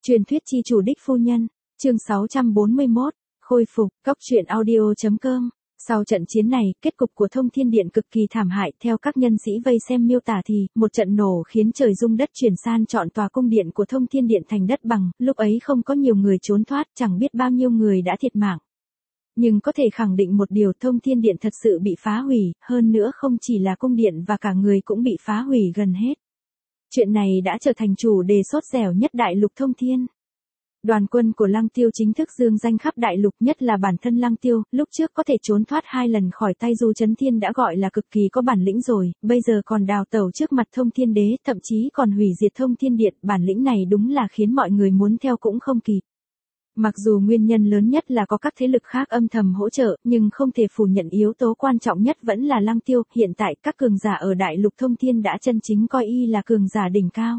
Truyền thuyết chi chủ đích phu nhân, chương 641, khôi phục, cóc truyện audio.com. Sau trận chiến này, kết cục của Thông Thiên Điện cực kỳ thảm hại, theo các nhân sĩ vây xem miêu tả thì, một trận nổ khiến trời rung đất chuyển san trọn tòa cung điện của Thông Thiên Điện thành đất bằng, lúc ấy không có nhiều người trốn thoát, chẳng biết bao nhiêu người đã thiệt mạng. Nhưng có thể khẳng định một điều, Thông Thiên Điện thật sự bị phá hủy, hơn nữa không chỉ là cung điện và cả người cũng bị phá hủy gần hết. Chuyện này đã trở thành chủ đề sốt dẻo nhất đại lục Thông Thiên. Đoàn quân của Lăng Tiêu chính thức dương danh khắp đại lục, nhất là bản thân Lăng Tiêu, lúc trước có thể trốn thoát 2 lần khỏi tay Du Chấn Thiên đã gọi là cực kỳ có bản lĩnh rồi, bây giờ còn đào tẩu trước mặt Thông Thiên Đế, thậm chí còn hủy diệt Thông Thiên Điện, bản lĩnh này đúng là khiến mọi người muốn theo cũng không kịp. Mặc dù nguyên nhân lớn nhất là có các thế lực khác âm thầm hỗ trợ, nhưng không thể phủ nhận yếu tố quan trọng nhất vẫn là Lăng Tiêu, hiện tại các cường giả ở đại lục Thông Thiên đã chân chính coi y là cường giả đỉnh cao.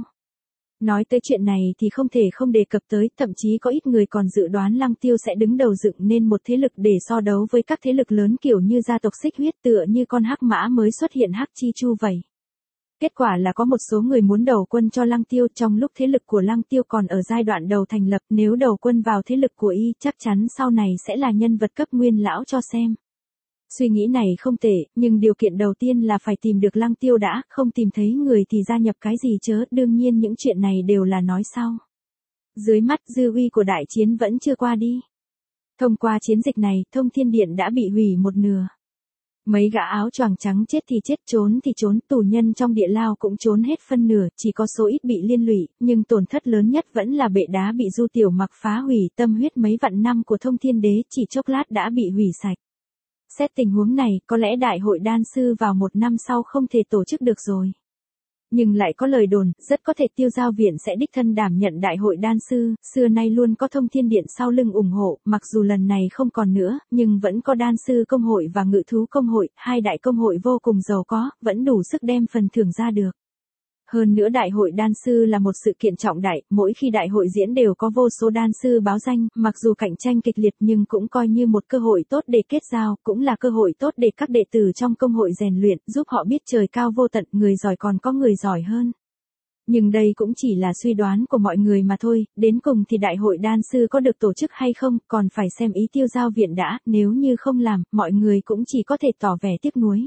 Nói tới chuyện này thì không thể không đề cập tới, thậm chí có ít người còn dự đoán Lăng Tiêu sẽ đứng đầu dựng nên một thế lực để so đấu với các thế lực lớn kiểu như gia tộc Xích Huyết, tựa như con hắc mã mới xuất hiện Hắc Chi Chu vậy. Kết quả là có một số người muốn đầu quân cho Lăng Tiêu, trong lúc thế lực của Lăng Tiêu còn ở giai đoạn đầu thành lập, nếu đầu quân vào thế lực của y chắc chắn sau này sẽ là nhân vật cấp nguyên lão cho xem. Suy nghĩ này không tệ, nhưng điều kiện đầu tiên là phải tìm được Lăng Tiêu đã, không tìm thấy người thì gia nhập cái gì chớ, đương nhiên những chuyện này đều là nói sau. Dưới mắt dư uy của đại chiến vẫn chưa qua đi. Thông qua chiến dịch này, Thông Thiên Điện đã bị hủy một nửa. Mấy gã áo choàng trắng chết thì chết, trốn thì trốn, tù nhân trong địa lao cũng trốn hết phân nửa, chỉ có số ít bị liên lụy, nhưng tổn thất lớn nhất vẫn là bệ đá bị Du Tiểu Mặc phá hủy, tâm huyết mấy vạn năm của Thông Thiên Đế chỉ chốc lát đã bị hủy sạch. Xét tình huống này, có lẽ đại hội đan sư vào 1 năm sau không thể tổ chức được rồi. Nhưng lại có lời đồn, rất có thể Tiêu Giao Viện sẽ đích thân đảm nhận đại hội đan sư, xưa nay luôn có Thông Thiên Điện sau lưng ủng hộ, mặc dù lần này không còn nữa, nhưng vẫn có đan sư công hội và ngự thú công hội, 2 đại công hội vô cùng giàu có, vẫn đủ sức đem phần thưởng ra được. Hơn nữa đại hội đan sư là một sự kiện trọng đại, mỗi khi đại hội diễn đều có vô số đan sư báo danh, mặc dù cạnh tranh kịch liệt nhưng cũng coi như một cơ hội tốt để kết giao, cũng là cơ hội tốt để các đệ tử trong công hội rèn luyện, giúp họ biết trời cao vô tận, người giỏi còn có người giỏi hơn. Nhưng đây cũng chỉ là suy đoán của mọi người mà thôi, đến cùng thì đại hội đan sư có được tổ chức hay không, còn phải xem ý Tiêu Giao Viện đã, nếu như không làm, mọi người cũng chỉ có thể tỏ vẻ tiếc nuối.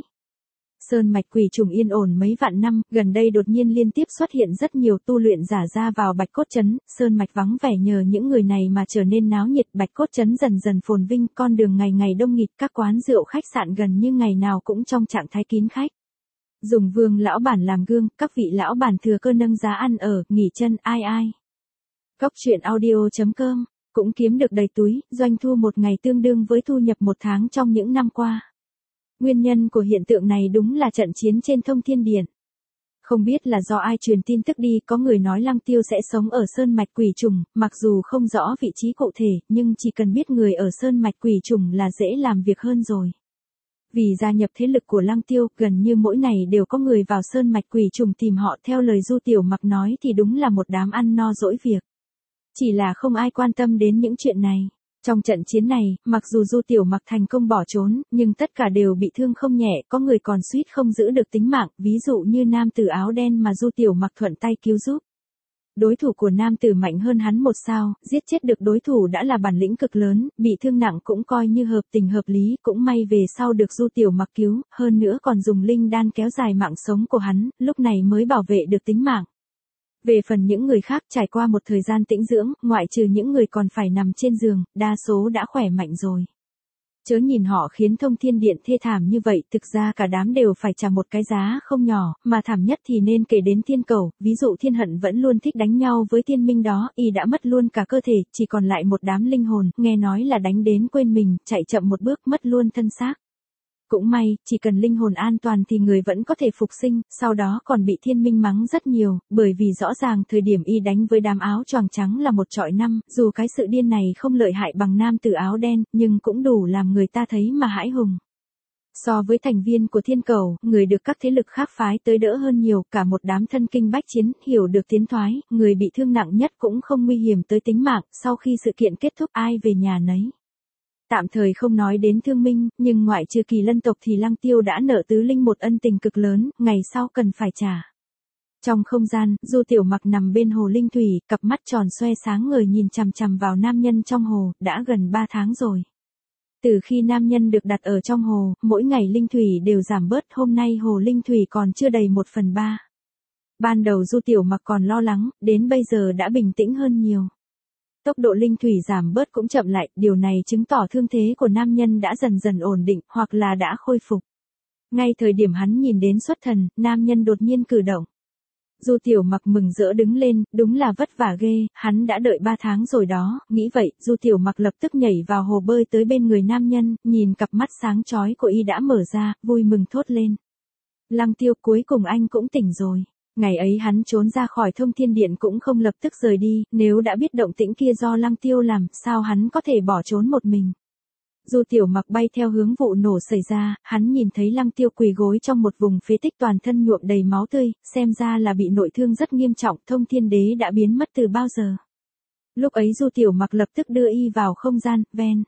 Sơn mạch quỷ trùng yên ổn mấy vạn năm, gần đây đột nhiên liên tiếp xuất hiện rất nhiều tu luyện giả ra vào Bạch Cốt Trấn, sơn mạch vắng vẻ nhờ những người này mà trở nên náo nhiệt, Bạch Cốt Trấn dần dần phồn vinh, con đường ngày ngày đông nghịt, các quán rượu khách sạn gần như ngày nào cũng trong trạng thái kín khách. Dùng Vương lão bản làm gương, các vị lão bản thừa cơ nâng giá ăn ở, nghỉ chân, ai. Cóc truyện audio.com cũng kiếm được đầy túi, doanh thu một ngày tương đương với thu nhập 1 tháng trong những năm qua. Nguyên nhân của hiện tượng này đúng là trận chiến trên Thông Thiên Điện. Không biết là do ai truyền tin tức đi, có người nói Lăng Tiêu sẽ sống ở Sơn Mạch Quỷ Trùng, mặc dù không rõ vị trí cụ thể, nhưng chỉ cần biết người ở Sơn Mạch Quỷ Trùng là dễ làm việc hơn rồi. Vì gia nhập thế lực của Lăng Tiêu, gần như mỗi ngày đều có người vào Sơn Mạch Quỷ Trùng tìm họ, theo lời Du Tiểu Mặc nói thì đúng là một đám ăn no dỗi việc. Chỉ là không ai quan tâm đến những chuyện này. Trong trận chiến này, mặc dù Du Tiểu Mặc thành công bỏ trốn, nhưng tất cả đều bị thương không nhẹ, có người còn suýt không giữ được tính mạng, ví dụ như nam tử áo đen mà Du Tiểu Mặc thuận tay cứu giúp. Đối thủ của nam tử mạnh hơn hắn 1 sao, giết chết được đối thủ đã là bản lĩnh cực lớn, bị thương nặng cũng coi như hợp tình hợp lý, cũng may về sau được Du Tiểu Mặc cứu, hơn nữa còn dùng linh đan kéo dài mạng sống của hắn, lúc này mới bảo vệ được tính mạng. Về phần những người khác trải qua một thời gian tĩnh dưỡng, ngoại trừ những người còn phải nằm trên giường, đa số đã khỏe mạnh rồi. Chớ nhìn họ khiến Thông Thiên Điện thê thảm như vậy, thực ra cả đám đều phải trả một cái giá không nhỏ, mà thảm nhất thì nên kể đến Thiên Cẩu, ví dụ Thiên Hận vẫn luôn thích đánh nhau với Thiên Minh đó, y đã mất luôn cả cơ thể, chỉ còn lại một đám linh hồn, nghe nói là đánh đến quên mình, chạy chậm một bước mất luôn thân xác. Cũng may, chỉ cần linh hồn an toàn thì người vẫn có thể phục sinh, sau đó còn bị Thiên Minh mắng rất nhiều, bởi vì rõ ràng thời điểm y đánh với đám áo choàng trắng là 1 chọi 5, dù cái sự điên này không lợi hại bằng nam tử áo đen, nhưng cũng đủ làm người ta thấy mà hãi hùng. So với thành viên của Thiên Cẩu, người được các thế lực khác phái tới đỡ hơn nhiều, cả một đám thân kinh bách chiến, hiểu được tiến thoái, người bị thương nặng nhất cũng không nguy hiểm tới tính mạng, sau khi sự kiện kết thúc ai về nhà nấy. Tạm thời không nói đến Thương Minh, nhưng ngoại trừ Kỳ Lân tộc thì Lăng Tiêu đã nợ Tứ Linh một ân tình cực lớn, ngày sau cần phải trả. Trong không gian, Du Tiểu Mặc nằm bên hồ linh thủy, cặp mắt tròn xoe sáng ngời nhìn chằm chằm vào nam nhân trong hồ, đã gần 3 tháng rồi. Từ khi nam nhân được đặt ở trong hồ, mỗi ngày linh thủy đều giảm bớt, hôm nay hồ linh thủy còn chưa đầy 1/3. Ban đầu Du Tiểu Mặc còn lo lắng, đến bây giờ đã bình tĩnh hơn nhiều. Tốc độ linh thủy giảm bớt cũng chậm lại, điều này chứng tỏ thương thế của nam nhân đã dần dần ổn định, hoặc là đã khôi phục. Ngay thời điểm hắn nhìn đến xuất thần, nam nhân đột nhiên cử động. Du Tiểu Mặc mừng rỡ đứng lên, đúng là vất vả ghê, hắn đã đợi 3 tháng rồi đó, nghĩ vậy, Du Tiểu Mặc lập tức nhảy vào hồ bơi tới bên người nam nhân, nhìn cặp mắt sáng chói của y đã mở ra, vui mừng thốt lên. Lăng Tiêu, cuối cùng anh cũng tỉnh rồi. Ngày ấy hắn trốn ra khỏi Thông Thiên Điện cũng không lập tức rời đi, nếu đã biết động tĩnh kia do Lăng Tiêu làm, sao hắn có thể bỏ trốn một mình. Du Tiểu Mặc bay theo hướng vụ nổ xảy ra, hắn nhìn thấy Lăng Tiêu quỳ gối trong một vùng phế tích toàn thân nhuộm đầy máu tươi, xem ra là bị nội thương rất nghiêm trọng, Thông Thiên Đế đã biến mất từ bao giờ. Lúc ấy Du Tiểu Mặc lập tức đưa y vào không gian, ven.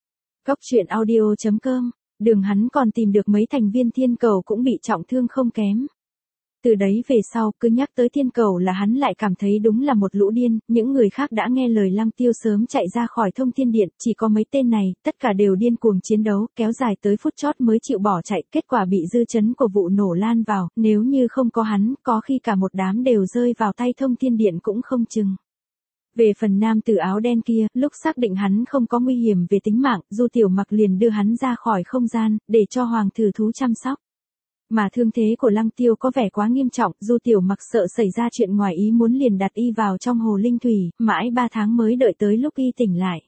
Goctruyện.audio.com, đường hắn còn tìm được mấy thành viên thiên cầu cũng bị trọng thương không kém. Từ đấy về sau, cứ nhắc tới thiên cầu là hắn lại cảm thấy đúng là một lũ điên, những người khác đã nghe lời Lăng Tiêu sớm chạy ra khỏi Thông Thiên Điện, chỉ có mấy tên này, tất cả đều điên cuồng chiến đấu, kéo dài tới phút chót mới chịu bỏ chạy, kết quả bị dư chấn của vụ nổ lan vào, nếu như không có hắn, có khi cả một đám đều rơi vào tay Thông Thiên Điện cũng không chừng. Về phần nam tử áo đen kia, lúc xác định hắn không có nguy hiểm về tính mạng, Du Tiểu Mặc liền đưa hắn ra khỏi không gian, để cho hoàng thử thú chăm sóc. Mà thương thế của Lăng Tiêu có vẻ quá nghiêm trọng, Du Tiểu Mặc sợ xảy ra chuyện ngoài ý muốn liền đặt y vào trong hồ linh thủy, mãi 3 tháng mới đợi tới lúc y tỉnh lại.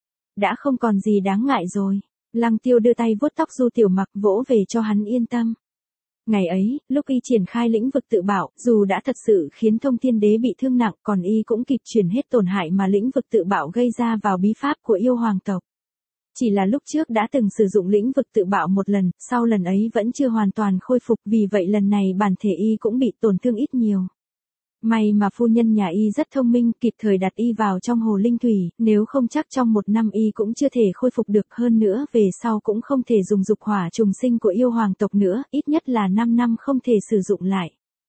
Đã không còn gì đáng ngại rồi. Lăng Tiêu đưa tay vuốt tóc Du Tiểu Mặc vỗ về cho hắn yên tâm. Ngày ấy, lúc y triển khai lĩnh vực tự bảo, dù đã thật sự khiến Thông Thiên Đế bị thương nặng, còn y cũng kịp chuyển hết tổn hại mà lĩnh vực tự bảo gây ra vào bí pháp của yêu hoàng tộc. Chỉ là lúc trước đã từng sử dụng lĩnh vực tự bạo một lần, sau lần ấy vẫn chưa hoàn toàn khôi phục, vì vậy lần này bản thể y cũng bị tổn thương ít nhiều. May mà phu nhân nhà y rất thông minh, kịp thời đặt y vào trong hồ linh thủy, nếu không chắc trong 1 năm y cũng chưa thể khôi phục được, hơn nữa về sau cũng không thể dùng dục hỏa trùng sinh của yêu hoàng tộc nữa, ít nhất là 5 năm không thể sử dụng lại.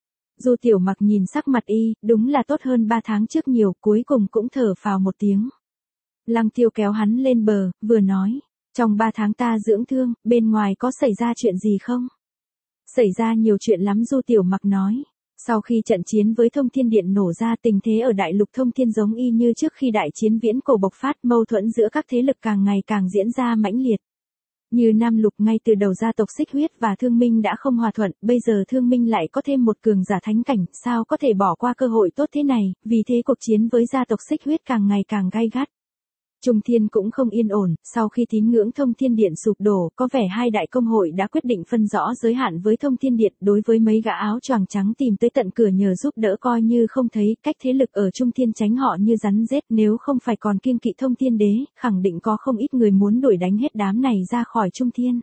Du Tiểu Mặc nhìn sắc mặt y, đúng là tốt hơn 3 tháng trước nhiều, cuối cùng cũng thở phào một tiếng. Lăng Tiêu kéo hắn lên bờ, vừa nói, trong 3 tháng ta dưỡng thương, bên ngoài có xảy ra chuyện gì không? Xảy ra nhiều chuyện lắm, Du Tiểu Mặc nói. Sau khi trận chiến với Thông Thiên Điện nổ ra, tình thế ở đại lục Thông Thiên giống y như trước khi đại chiến viễn cổ bộc phát, mâu thuẫn giữa các thế lực càng ngày càng diễn ra mãnh liệt. Như Nam Lục ngay từ đầu gia tộc Xích Huyết và Thương Minh đã không hòa thuận, bây giờ Thương Minh lại có thêm một cường giả thánh cảnh, sao có thể bỏ qua cơ hội tốt thế này, vì thế cuộc chiến với gia tộc Xích Huyết càng ngày càng gay gắt. Trung Thiên cũng không yên ổn, sau khi tín ngưỡng Thông Thiên Điện sụp đổ, có vẻ hai đại công hội đã quyết định phân rõ giới hạn với Thông Thiên Điện, đối với mấy gã áo choàng trắng tìm tới tận cửa nhờ giúp đỡ coi như không thấy, cách thế lực ở Trung Thiên tránh họ như rắn rết, nếu không phải còn kiêng kỵ Thông Thiên Đế, khẳng định có không ít người muốn đuổi đánh hết đám này ra khỏi Trung Thiên.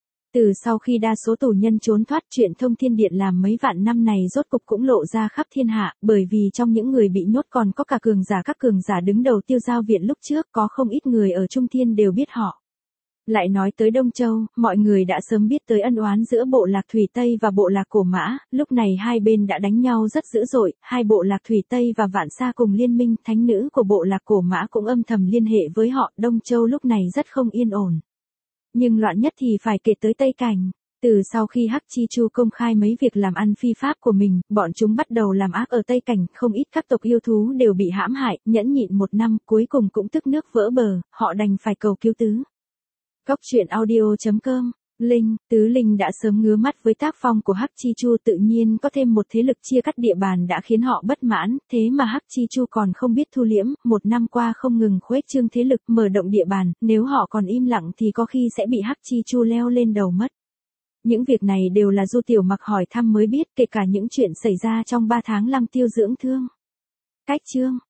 Từ sau khi đa số tù nhân trốn thoát, chuyện Thông Thiên Điện làm mấy vạn năm này rốt cục cũng lộ ra khắp thiên hạ, bởi vì trong những người bị nhốt còn có cả các cường giả đứng đầu Tiêu Giao Viện lúc trước, có không ít người ở Trung Thiên đều biết họ. Lại nói tới Đông Châu, mọi người đã sớm biết tới ân oán giữa bộ lạc Thủy Tây và bộ lạc Cổ Mã, lúc này hai bên đã đánh nhau rất dữ dội, hai bộ lạc Thủy Tây và Vạn Sa cùng liên minh, thánh nữ của bộ lạc Cổ Mã cũng âm thầm liên hệ với họ, Đông Châu lúc này rất không yên ổn. Nhưng loạn nhất thì phải kể tới Tây Cảnh. Từ sau khi Hắc Chi Chu công khai mấy việc làm ăn phi pháp của mình, bọn chúng bắt đầu làm ác ở Tây Cảnh, không ít các tộc yêu thú đều bị hãm hại, nhẫn nhịn 1 năm, cuối cùng cũng tức nước vỡ bờ, họ đành phải cầu cứu tứ. Goctruyện.audio.com, Linh, Tứ Linh đã sớm ngứa mắt với tác phong của Hắc Chi Chu, tự nhiên có thêm một thế lực chia cắt địa bàn đã khiến họ bất mãn, thế mà Hắc Chi Chu còn không biết thu liễm, 1 năm qua không ngừng khuếch trương thế lực, mở động địa bàn, nếu họ còn im lặng thì có khi sẽ bị Hắc Chi Chu leo lên đầu mất. Những việc này đều là Du Tiểu Mặc hỏi thăm mới biết, kể cả những chuyện xảy ra trong 3 tháng Lăng Tiêu dưỡng thương. Cách chương